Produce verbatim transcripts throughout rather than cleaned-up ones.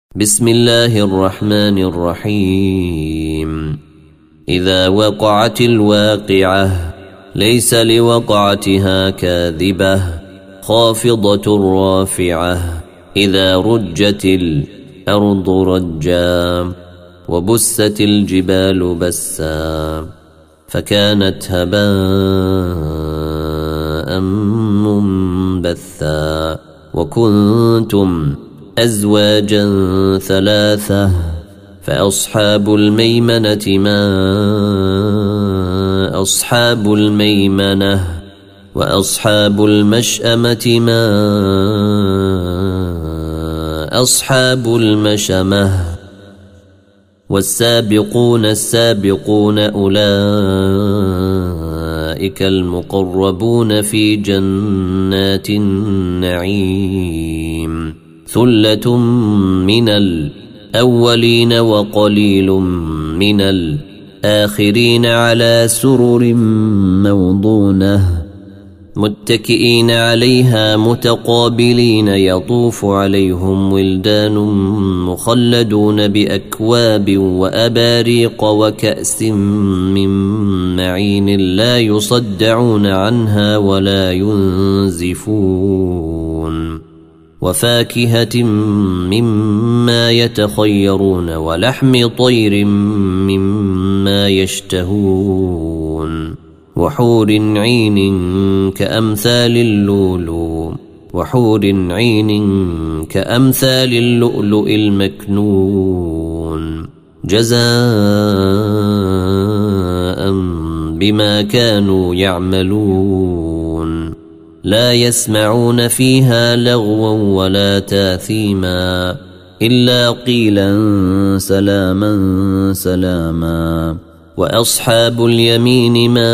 بسم الله الرحمن الرحيم. إذا وقعت الواقعة ليس لوقعتها كاذبة خافضة رافعة. إذا رجت الأرض رجا وبست الجبال بسا فكانت هباء منبثا وكنتم أزواجا ثلاثة فأصحاب الميمنة ما أصحاب الميمنة وأصحاب المشأمة ما أصحاب المشأمة والسابقون السابقون أولئك المقربون في جنات النعيم. ثلة من الأولين وقليل من الآخرين على سرر موضونة متكئين عليها متقابلين يطوف عليهم ولدان مخلدون بأكواب وأباريق وكأس من معين لا يصدعون عنها ولا ينزفون وفاكهة مما يتخيرون ولحم طير مما يشتهون وحور عين كأمثال اللؤلؤ وحور عين كأمثال اللؤلؤ المكنون جزاء بما كانوا يعملون. لا يسمعون فيها لغوا ولا تاثيما إلا قيلا سلاما سلاما. وأصحاب اليمين ما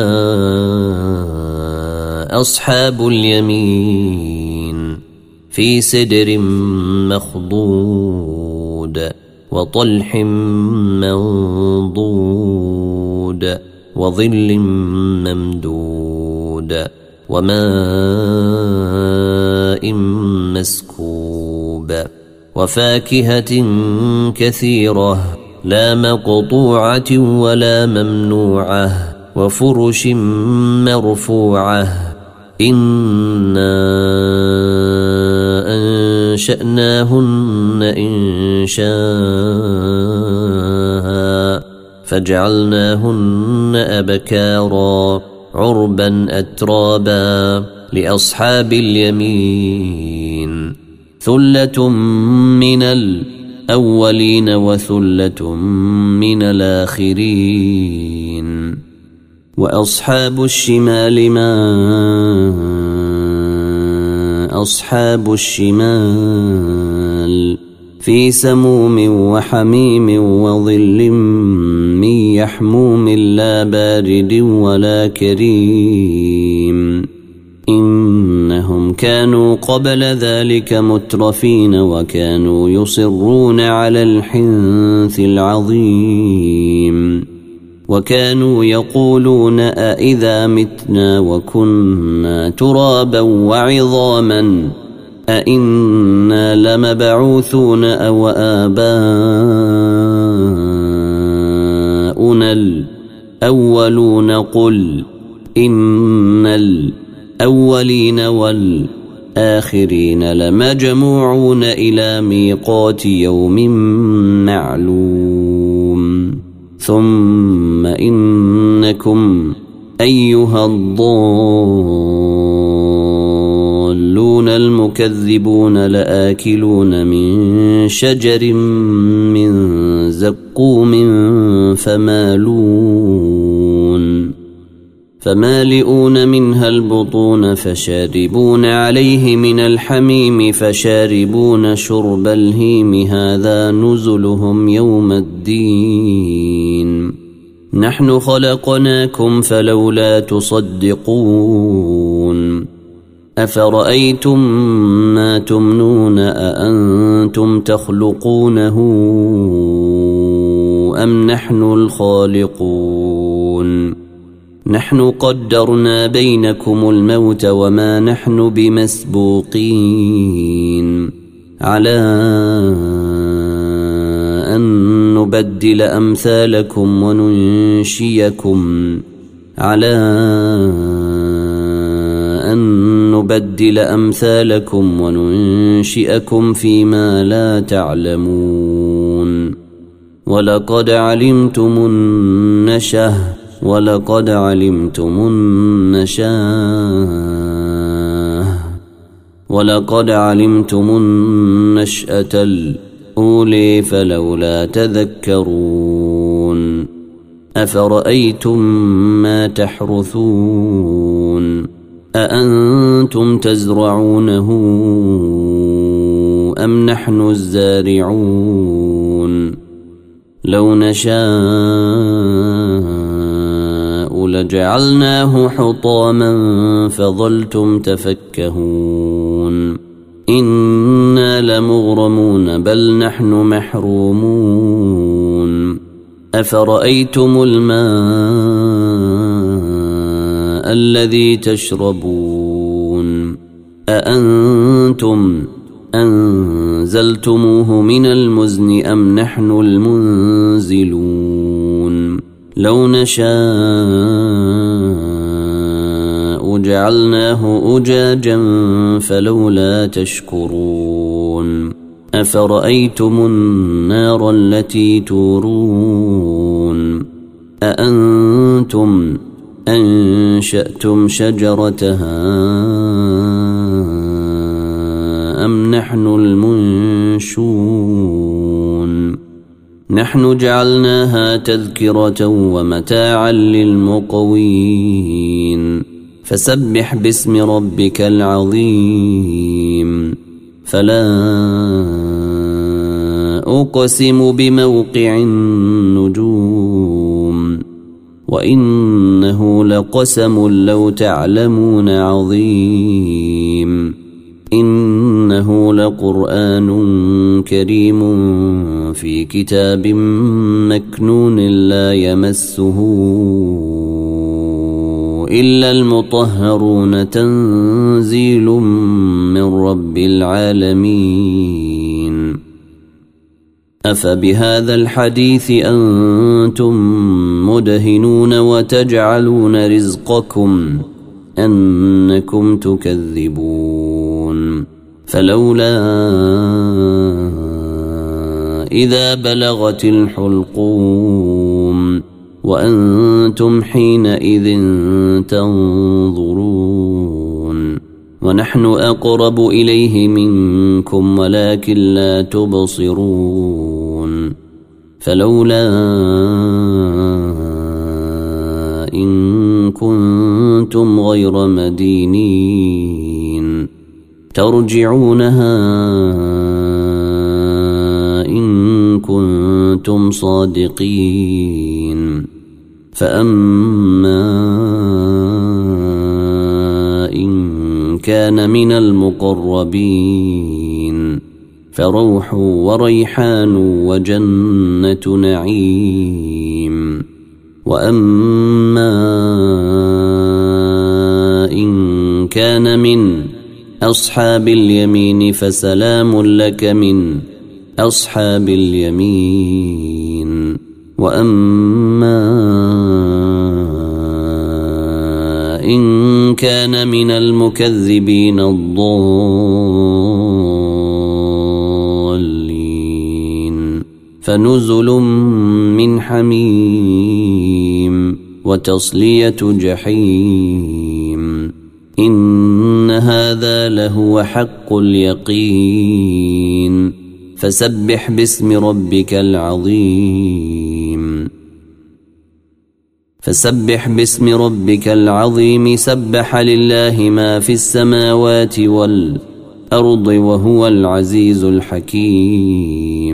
أصحاب اليمين في سدر مخضود وطلح منضود وظل ممدود وماء مسكوب وفاكهة كثيرة لا مقطوعة ولا ممنوعة وفرش مرفوعة. إنا أنشأناهن إنشاء فجعلناهن أبكارا عربا أترابا لأصحاب اليمين. ثلة من الأولين وثلة من الآخرين. وأصحاب الشمال ما أصحاب الشمال في سموم وحميم وظل من يحموم لا بارد ولا كريم. إنهم كانوا قبل ذلك مترفين وكانوا يصرون على الحنث العظيم وكانوا يقولون أإذا متنا وكنا ترابا وعظاما أإنا لمبعوثون أو آباؤنا الأولون. قل إن الأولين والآخرين لمجموعون إلى ميقات يوم معلوم. ثم إنكم أيها الضالون المكذبون لآكلون من شجر من زقوم فمالون فمالئون منها البطون فشاربون عليه من الحميم فشاربون شرب الهيم هذا نزلهم يوم الدين. نحن خلقناكم فلولا تصدقون. أفرأيتم ما تمنون أأنتم تخلقونه أم نحن الخالقون. نحن قدرنا بينكم الموت وما نحن بمسبوقين على نبدل أمثالكم وننشئكم على أن نبدل أمثالكم وننشئكم فيما لا تعلمون ولقد علمتم النشأة ولقد علمتم النشأة ولقد علمتم النشأة الأولى فلولا تذكرون أفرأيتم ما تحرثون أأنتم تزرعونه أم نحن الزارعون لو نشاء لجعلناه حطاما فظلتم تفكهون إنا لمغرمون بل نحن محرومون أفرأيتم الماء الذي تشربون أأنتم أنزلتموه من المزن أم نحن المنزلون لو نشاء جعلناه أجاجا فلولا تشكرون أفرأيتم النار التي تورون أأنتم أنشأتم شجرتها أم نحن المنشون نحن جعلناها تذكرة ومتاعا للمقوين فسبح باسم ربك العظيم فلا أقسم بموقع النجوم وإنه لقسم لو تعلمون عظيم إنه لقرآن كريم في كتاب مكنون لا يمسه إلا المطهرون تنزيل من رب العالمين أفبهذا الحديث أنتم مدهنون وتجعلون رزقكم أنكم تكذبون فلولا إذا بلغت الحلقوم وأنتم حينئذ تنظرون ونحن أقرب إليه منكم ولكن لا تبصرون فلولا إن كنتم غير مدينين ترجعونها إن كنتم صادقين فأما إن كان من المقربين فروح وريحان وجنة نعيم وأما إن كان من أصحاب اليمين فسلام لك من أصحاب اليمين وأما إن كان من المكذبين الضالين فنزل من حميم وتصلية جحيم إن هذا لهو حق اليقين فسبح باسم ربك العظيم فسبح باسم ربك العظيم سبح لله ما في السماوات والأرض وهو العزيز الحكيم